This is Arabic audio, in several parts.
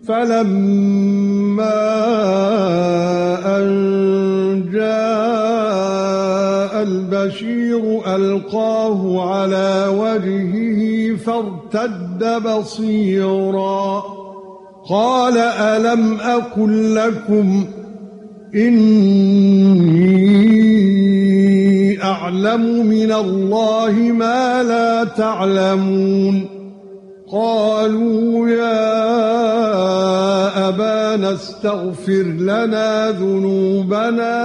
فَلَمَّا أَن جَاءَ الْبَشِيرُ أَلْقَاهُ عَلَى وَجْهِهِ فَارْتَدَّ بَصِيرًا قَالَ أَلَمْ أَقُل لَّكُمْ إِنِّي أَعْلَمُ مِنَ اللَّهِ مَا لَا تَعْلَمُونَ قَالُوا يَا أَبَانَا اسْتَغْفِرْ لَنَا ذُنُوبَنَا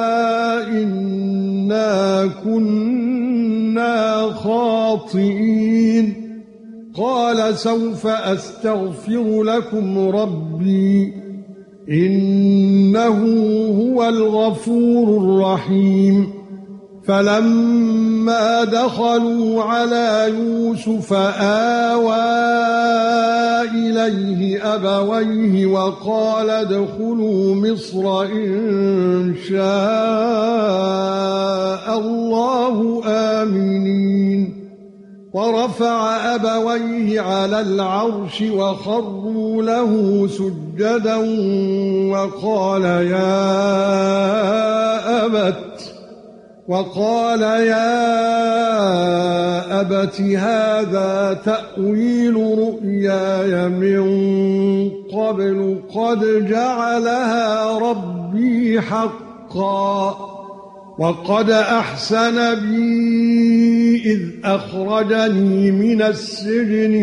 إِنَّا كُنَّا خَاطِئِينَ قَالَ سَوْفَ أَسْتَغْفِرُ لَكُمْ رَبِّي إِنَّهُ هُوَ الْغَفُورُ الرَّحِيمُ فَلَمَّا دَخَلُوا عَلَى يُوسُفَ آوَى إِلَيْهِ أَبَوَيْهِ وَقَالَ ادْخُلُوا مِصْرَ إِن شَاءَ اللَّهُ آمِنِينَ وَرَفَعَ أَبَوَيْهِ عَلَى الْعَرْشِ وَخَرُّوا لَهُ سُجَّدًا وَقَالَ يَا أَبَتِ هَذَا تَأْوِيلُ رُؤْيَايَ مِن قَبْلُ قَدْ جَعَلَهَا رَبِّي حَقًّا وَقَدْ أَحْسَنَ بِي إِذْ أَخْرَجَنِي مِنَ السِّجْنِ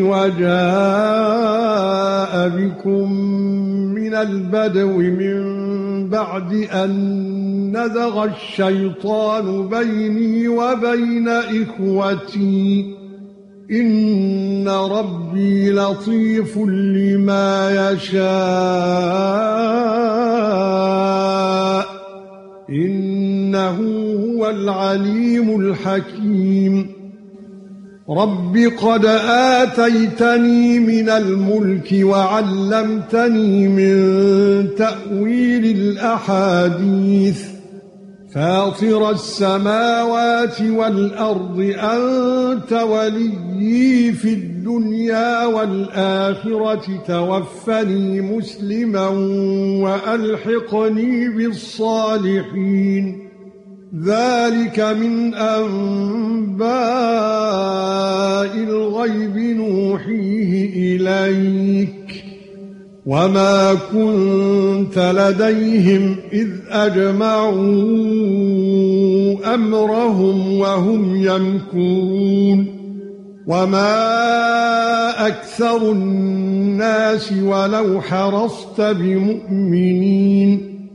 وَجَاءَ بِكُم مِّنَ الْبَدْوِ مِن بَعْدِ أَن نَّزَغَ الشَّيْطَانُ بَيْنِي وَبَيْنَ إِخْوَتِي إِنَّ رَبِّي لَطِيفٌ لِّمَا يَشَاءُ إِنَّهُ هُوَ الْعَلِيمُ الْحَكِيمُ رَبِّ قَدْ آتَيْتَنِي مِنَ الْمُلْكِ وَعَلَّمْتَنِي مِنْ تَأْوِيلِ الْأَحَادِيثِ فَاطِرَ السَّمَاوَاتِ وَالْأَرْضِ أَنْتَ وَلِيِّي فِي الدُّنْيَا وَالْآخِرَةِ تَوَفَّنِي مُسْلِمًا وَأَلْحِقْنِي بِالصَّالِحِينَ ذَلِكَ مِنْ أَنْبَاءِ الْغَيْبِ نُوحِيهِ إِلَيْكَ وَمَا كُنْتَ لَدَيْهِمْ إِذْ أَجْمَعُوا أَمْرَهُمْ وَهُمْ يَمْكُرُونَ وَمَا أَكْثَرُ النَّاسِ وَلَوْ حَرَصْتَ بِمُؤْمِنِينَ